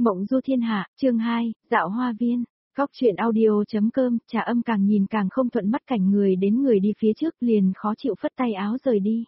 Mộng du thiên hạ, chương 2, dạo hoa viên. Góc truyện audio.com, Trà Âm càng nhìn càng không thuận mắt cảnh người đến người đi phía trước liền khó chịu phất tay áo rời đi.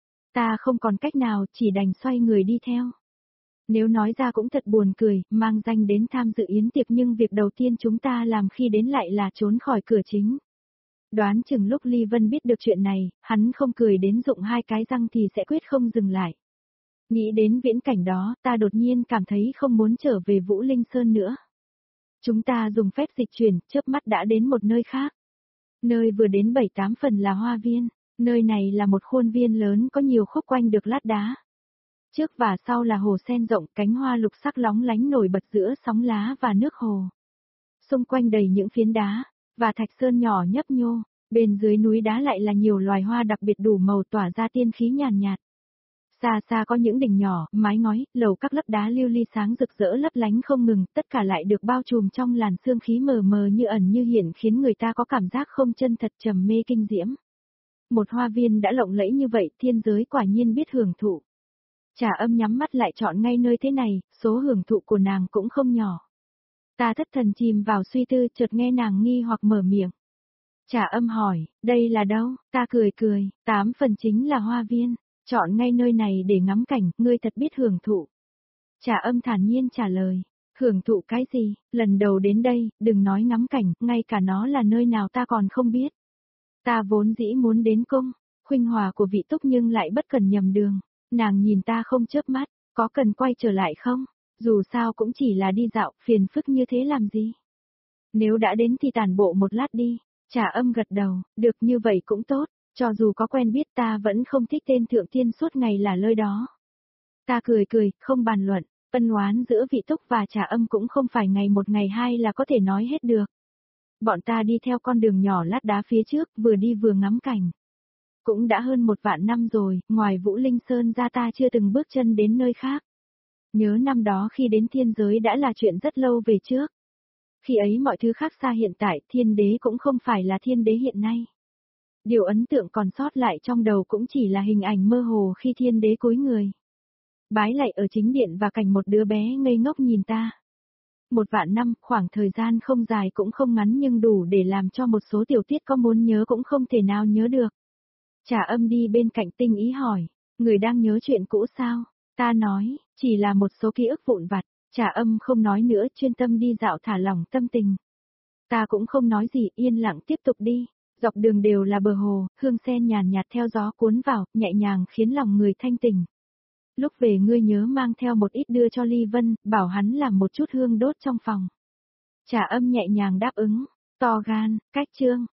Ta không còn cách nào, chỉ đành xoay người đi theo. Nếu nói ra cũng thật buồn cười, mang danh đến tham dự yến tiệc nhưng việc đầu tiên chúng ta làm khi đến lại là trốn khỏi cửa chính. Đoán chừng lúc Ly Vân biết được chuyện này, hắn không cười đến rụng hai cái răng thì sẽ quyết không dừng lại. Nghĩ đến viễn cảnh đó, ta đột nhiên cảm thấy không muốn trở về Vũ Linh Sơn nữa. Chúng ta dùng phép dịch chuyển, chớp mắt đã đến một nơi khác. Nơi vừa đến 7-8 phần là hoa viên, nơi này là một khuôn viên lớn có nhiều khúc quanh được lát đá. Trước và sau là hồ sen rộng, cánh hoa lục sắc lóng lánh nổi bật giữa sóng lá và nước hồ. Xung quanh đầy những phiến đá, và thạch sơn nhỏ nhấp nhô, bên dưới núi đá lại là nhiều loài hoa đặc biệt đủ màu tỏa ra tiên khí nhàn nhạt. Xa xa có những đỉnh nhỏ, mái ngói, lầu các lớp đá lưu ly sáng rực rỡ lấp lánh không ngừng, tất cả lại được bao trùm trong làn sương khí mờ mờ như ẩn như hiện khiến người ta có cảm giác không chân thật trầm mê kinh diễm. Một hoa viên đã lộng lẫy như vậy, thiên giới quả nhiên biết hưởng thụ. Trà Âm nhắm mắt lại chọn ngay nơi thế này, số hưởng thụ của nàng cũng không nhỏ. Ta thất thần chìm vào suy tư, chợt nghe nàng nghi hoặc mở miệng. Trà Âm hỏi, đây là đâu? Ta cười cười, 8 phần chính là hoa viên. Chọn ngay nơi này để ngắm cảnh, ngươi thật biết hưởng thụ. Trà Âm thản nhiên trả lời, hưởng thụ cái gì, lần đầu đến đây, đừng nói ngắm cảnh, ngay cả nó là nơi nào ta còn không biết. Ta vốn dĩ muốn đến cung, khuynh hòa của vị túc nhưng lại bất cần nhầm đường, nàng nhìn ta không chớp mắt, có cần quay trở lại không? Dù sao cũng chỉ là đi dạo, phiền phức như thế làm gì? Nếu đã đến thì tản bộ một lát đi. Trà Âm gật đầu, được như vậy cũng tốt. Cho dù có quen biết ta vẫn không thích tên Thượng Tiên suốt ngày là lơi đó. Ta cười cười, không bàn luận, ân oán giữa vị túc và Trà Âm cũng không phải ngày một ngày hai là có thể nói hết được. Bọn ta đi theo con đường nhỏ lát đá phía trước, vừa đi vừa ngắm cảnh. Cũng đã hơn 1 vạn năm rồi, ngoài Vũ Linh Sơn ra ta chưa từng bước chân đến nơi khác. Nhớ năm đó khi đến thiên giới đã là chuyện rất lâu về trước. Khi ấy mọi thứ khác xa hiện tại, thiên đế cũng không phải là thiên đế hiện nay. Điều ấn tượng còn sót lại trong đầu cũng chỉ là hình ảnh mơ hồ khi thiên đế cúi người. Bái lạy ở chính điện và cảnh một đứa bé ngây ngốc nhìn ta. 1 vạn năm, khoảng thời gian không dài cũng không ngắn nhưng đủ để làm cho một số tiểu tiết có muốn nhớ cũng không thể nào nhớ được. Trà Âm đi bên cạnh tinh ý hỏi, người đang nhớ chuyện cũ sao? Ta nói, chỉ là một số ký ức vụn vặt. Trà Âm không nói nữa, chuyên tâm đi dạo thả lỏng tâm tình. Ta cũng không nói gì, yên lặng tiếp tục đi. Dọc đường đều là bờ hồ, hương sen nhàn nhạt theo gió cuốn vào, nhẹ nhàng khiến lòng người thanh tỉnh. Lúc về ngươi nhớ mang theo một ít đưa cho Ly Vân, bảo hắn làm một chút hương đốt trong phòng. Trà Âm nhẹ nhàng đáp ứng, to gan, cách chương.